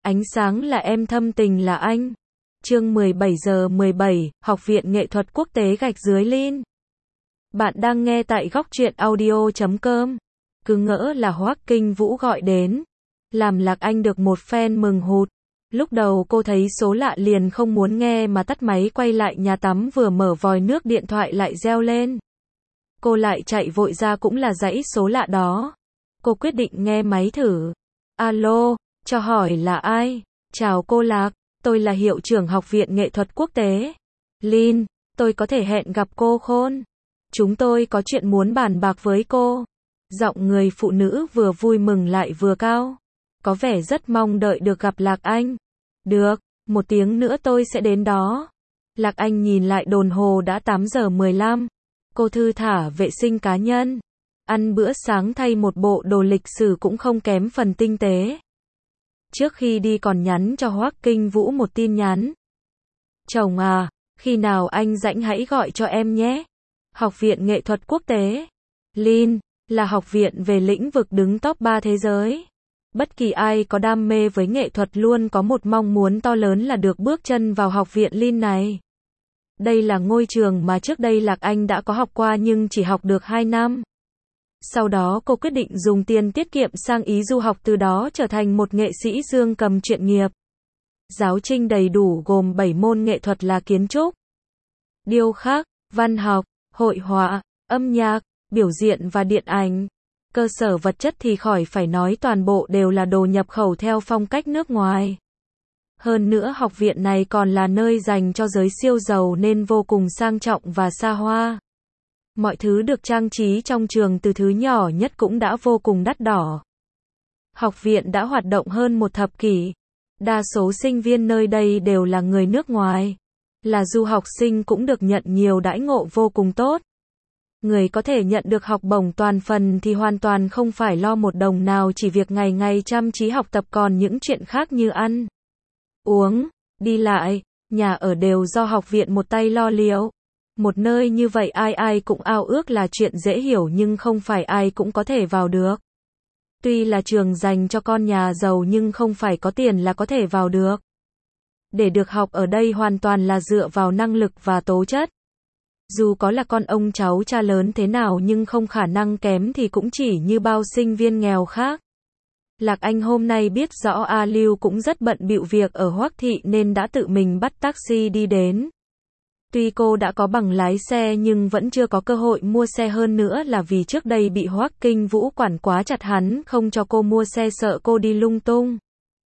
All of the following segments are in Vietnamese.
Ánh sáng là em, thâm tình là anh. Chương 17:17, Học viện Nghệ thuật Quốc tế _Lin. Bạn đang nghe tại góc truyện audio.com. Cứ ngỡ là Hoắc Kinh Vũ gọi đến, làm Lạc Anh được một phen mừng hụt. Lúc đầu cô thấy số lạ liền không muốn nghe mà tắt máy quay lại nhà tắm, vừa mở vòi nước điện thoại lại reo lên. Cô lại chạy vội ra, cũng là dãy số lạ đó. Cô quyết định nghe máy thử. Alo, cho hỏi là ai? Chào cô Lạc, tôi là hiệu trưởng Học viện Nghệ thuật Quốc tế. Lin, tôi có thể hẹn gặp cô không? Chúng tôi có chuyện muốn bàn bạc với cô. Giọng người phụ nữ vừa vui mừng lại vừa cao. Có vẻ rất mong đợi được gặp Lạc Anh. Được, 1 tiếng nữa tôi sẽ đến đó. Lạc Anh nhìn lại đồng hồ đã 8:15. Cô thư thả vệ sinh cá nhân, ăn bữa sáng, thay một bộ đồ lịch sử cũng không kém phần tinh tế. Trước khi đi còn nhắn cho Hoắc Kinh Vũ một tin nhắn. Chồng à, khi nào anh rảnh hãy gọi cho em nhé. Học viện Nghệ thuật Quốc tế Lin là học viện về lĩnh vực đứng top 3 thế giới. Bất kỳ ai có đam mê với nghệ thuật luôn có một mong muốn to lớn là được bước chân vào học viện Lin này. Đây là ngôi trường mà trước đây Lạc Anh đã có học qua nhưng chỉ học được 2 năm. Sau đó cô quyết định dùng tiền tiết kiệm sang Ý du học, từ đó trở thành một nghệ sĩ dương cầm chuyên nghiệp. Giáo trình đầy đủ gồm 7 môn nghệ thuật là kiến trúc, điêu khắc, văn học, hội họa, âm nhạc, biểu diễn và điện ảnh. Cơ sở vật chất thì khỏi phải nói, toàn bộ đều là đồ nhập khẩu theo phong cách nước ngoài. Hơn nữa học viện này còn là nơi dành cho giới siêu giàu nên vô cùng sang trọng và xa hoa. Mọi thứ được trang trí trong trường từ thứ nhỏ nhất cũng đã vô cùng đắt đỏ. Học viện đã hoạt động hơn 1 thập kỷ. Đa số sinh viên nơi đây đều là người nước ngoài. Là du học sinh cũng được nhận nhiều đãi ngộ vô cùng tốt. Người có thể nhận được học bổng toàn phần thì hoàn toàn không phải lo một đồng nào, chỉ việc ngày ngày chăm chỉ học tập, còn những chuyện khác như ăn, uống, đi lại, nhà ở đều do học viện một tay lo liệu. Một nơi như vậy ai ai cũng ao ước là chuyện dễ hiểu, nhưng không phải ai cũng có thể vào được. Tuy là trường dành cho con nhà giàu nhưng không phải có tiền là có thể vào được. Để được học ở đây hoàn toàn là dựa vào năng lực và tố chất. Dù có là con ông cháu cha lớn thế nào nhưng không khả năng kém thì cũng chỉ như bao sinh viên nghèo khác. Lạc Anh hôm nay biết rõ A Lưu cũng rất bận bịu việc ở Hoắc Thị nên đã tự mình bắt taxi đi đến. Tuy cô đã có bằng lái xe nhưng vẫn chưa có cơ hội mua xe, hơn nữa là vì trước đây bị Hoắc Kinh Vũ quản quá chặt, hắn không cho cô mua xe, sợ cô đi lung tung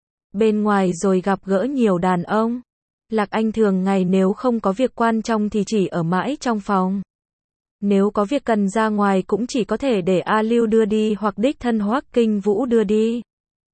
bên ngoài rồi gặp gỡ nhiều đàn ông. Lạc Anh thường ngày nếu không có việc quan trọng thì chỉ ở mãi trong phòng. Nếu có việc cần ra ngoài cũng chỉ có thể để A Lưu đưa đi hoặc đích thân Hoắc Kinh Vũ đưa đi.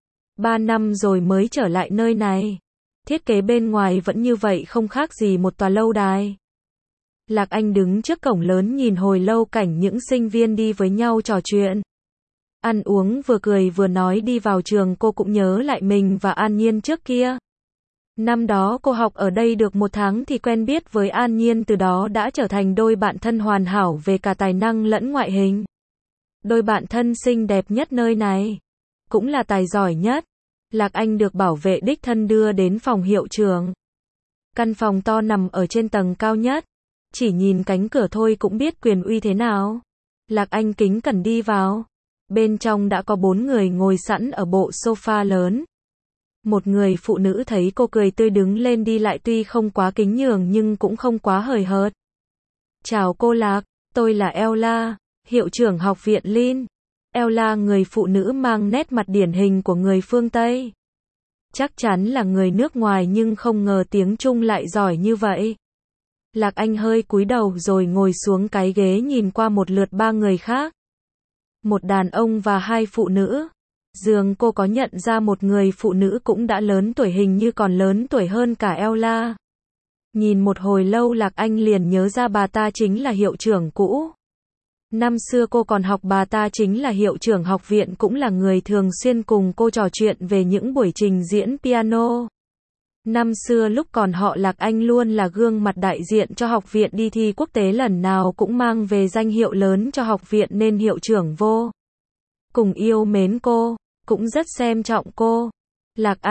3 năm rồi mới trở lại nơi này. Thiết kế bên ngoài vẫn như vậy, không khác gì một tòa lâu đài. Lạc Anh đứng trước cổng lớn nhìn hồi lâu cảnh những sinh viên đi với nhau trò chuyện, ăn uống, vừa cười vừa nói. Đi vào trường cô cũng nhớ lại mình và An Nhiên trước kia. Năm đó cô học ở đây được 1 tháng thì quen biết với An Nhiên, từ đó đã trở thành đôi bạn thân hoàn hảo về cả tài năng lẫn ngoại hình. Đôi bạn thân xinh đẹp nhất nơi này, cũng là tài giỏi nhất. Lạc Anh được bảo vệ đích thân đưa đến phòng hiệu trưởng. Căn phòng to nằm ở trên tầng cao nhất. Chỉ nhìn cánh cửa thôi cũng biết quyền uy thế nào. Lạc Anh kính cẩn đi vào. Bên trong đã có 4 người ngồi sẵn ở bộ sofa lớn. Một người phụ nữ thấy cô cười tươi đứng lên đi lại, tuy không quá kính nhường nhưng cũng không quá hời hợt. Chào cô Lạc, tôi là Ella, hiệu trưởng học viện Lin. Ella, người phụ nữ mang nét mặt điển hình của người phương Tây. Chắc chắn là người nước ngoài nhưng không ngờ tiếng Trung lại giỏi như vậy. Lạc Anh hơi cúi đầu rồi ngồi xuống cái ghế, nhìn qua một lượt 3 người khác. Một đàn ông và 2 phụ nữ. Dường cô có nhận ra một người phụ nữ cũng đã lớn tuổi, hình như còn lớn tuổi hơn cả Ella. Nhìn một hồi lâu Lạc Anh liền nhớ ra bà ta chính là hiệu trưởng cũ. Năm xưa cô còn học, bà ta chính là hiệu trưởng học viện, cũng là người thường xuyên cùng cô trò chuyện về những buổi trình diễn piano. Năm xưa lúc còn họ Lạc Anh luôn là gương mặt đại diện cho học viện, đi thi quốc tế lần nào cũng mang về danh hiệu lớn cho học viện nên hiệu trưởng vô cùng yêu mến cô, cũng rất xem trọng cô. Lạc Anh,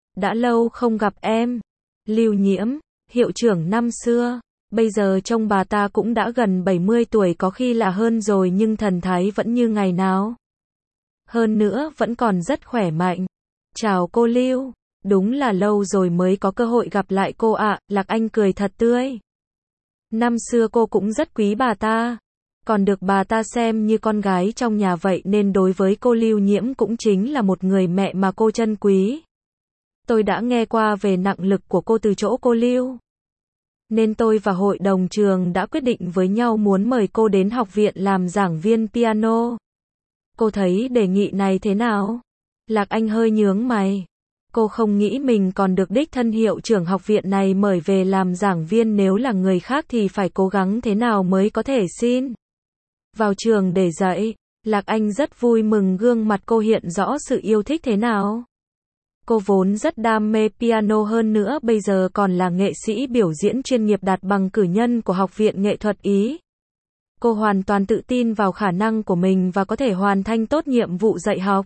Đã lâu không gặp em. Lưu Nhiễm, hiệu trưởng năm xưa. Bây giờ trông bà ta cũng đã gần 70 tuổi có khi là hơn rồi nhưng thần thái vẫn như ngày nào. Hơn nữa vẫn còn rất khỏe mạnh. Chào cô Lưu. Đúng là lâu rồi mới có cơ hội gặp lại cô ạ. Lạc Anh cười thật tươi. Năm xưa cô cũng rất quý bà ta. Còn được bà ta xem như con gái trong nhà vậy nên đối với cô Lưu Nhiễm cũng chính là một người mẹ mà cô trân quý. Tôi đã nghe qua về năng lực của cô từ chỗ cô Lưu. Nên tôi và hội đồng trường đã quyết định với nhau muốn mời cô đến học viện làm giảng viên piano. Cô thấy đề nghị này thế nào? Lạc Anh hơi nhướng mày. Cô không nghĩ mình còn được đích thân hiệu trưởng học viện này mời về làm giảng viên, nếu là người khác thì phải cố gắng thế nào mới có thể xin vào trường để dạy. Lạc Anh rất vui mừng, gương mặt cô hiện rõ sự yêu thích thế nào. Cô vốn rất đam mê piano, hơn nữa bây giờ còn là nghệ sĩ biểu diễn chuyên nghiệp đạt bằng cử nhân của Học viện Nghệ thuật Ý. Cô hoàn toàn tự tin vào khả năng của mình và có thể hoàn thành tốt nhiệm vụ dạy học.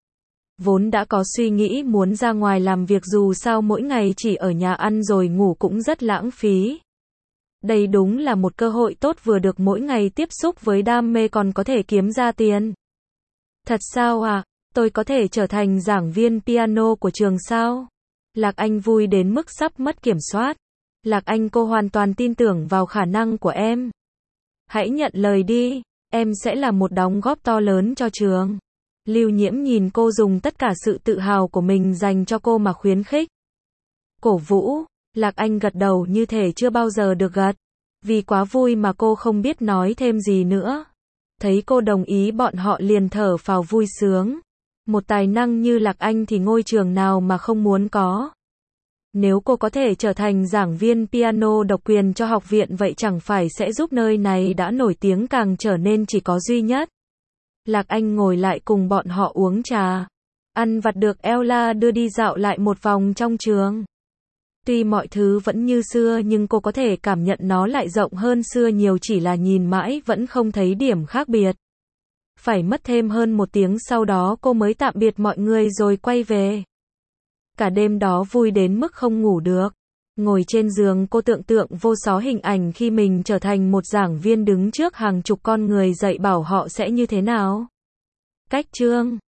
Vốn đã có suy nghĩ muốn ra ngoài làm việc, dù sao mỗi ngày chỉ ở nhà ăn rồi ngủ cũng rất lãng phí. Đây đúng là một cơ hội tốt, vừa được mỗi ngày tiếp xúc với đam mê còn có thể kiếm ra tiền. Thật sao à? Tôi có thể trở thành giảng viên piano của trường sao? Lạc Anh vui đến mức sắp mất kiểm soát. Lạc Anh, cô hoàn toàn tin tưởng vào khả năng của em. Hãy nhận lời đi, em sẽ là một đóng góp to lớn cho trường. Lưu Nhiễm nhìn cô dùng tất cả sự tự hào của mình dành cho cô mà khuyến khích. Cổ vũ. Lạc Anh gật đầu như thể chưa bao giờ được gật. Vì quá vui mà cô không biết nói thêm gì nữa. Thấy cô đồng ý, bọn họ liền thở phào vui sướng. Một tài năng như Lạc Anh thì ngôi trường nào mà không muốn có. Nếu cô có thể trở thành giảng viên piano độc quyền cho học viện, vậy chẳng phải sẽ giúp nơi này đã nổi tiếng càng trở nên chỉ có duy nhất. Lạc Anh ngồi lại cùng bọn họ uống trà. Ăn vặt được Ella đưa đi dạo lại một vòng trong trường. Tuy mọi thứ vẫn như xưa nhưng cô có thể cảm nhận nó lại rộng hơn xưa nhiều, chỉ là nhìn mãi vẫn không thấy điểm khác biệt. Phải mất thêm hơn 1 tiếng sau đó cô mới tạm biệt mọi người rồi quay về. Cả đêm đó vui đến mức không ngủ được. Ngồi trên giường cô tưởng tượng vô số hình ảnh khi mình trở thành một giảng viên đứng trước hàng chục con người dạy bảo họ sẽ như thế nào. Cách chương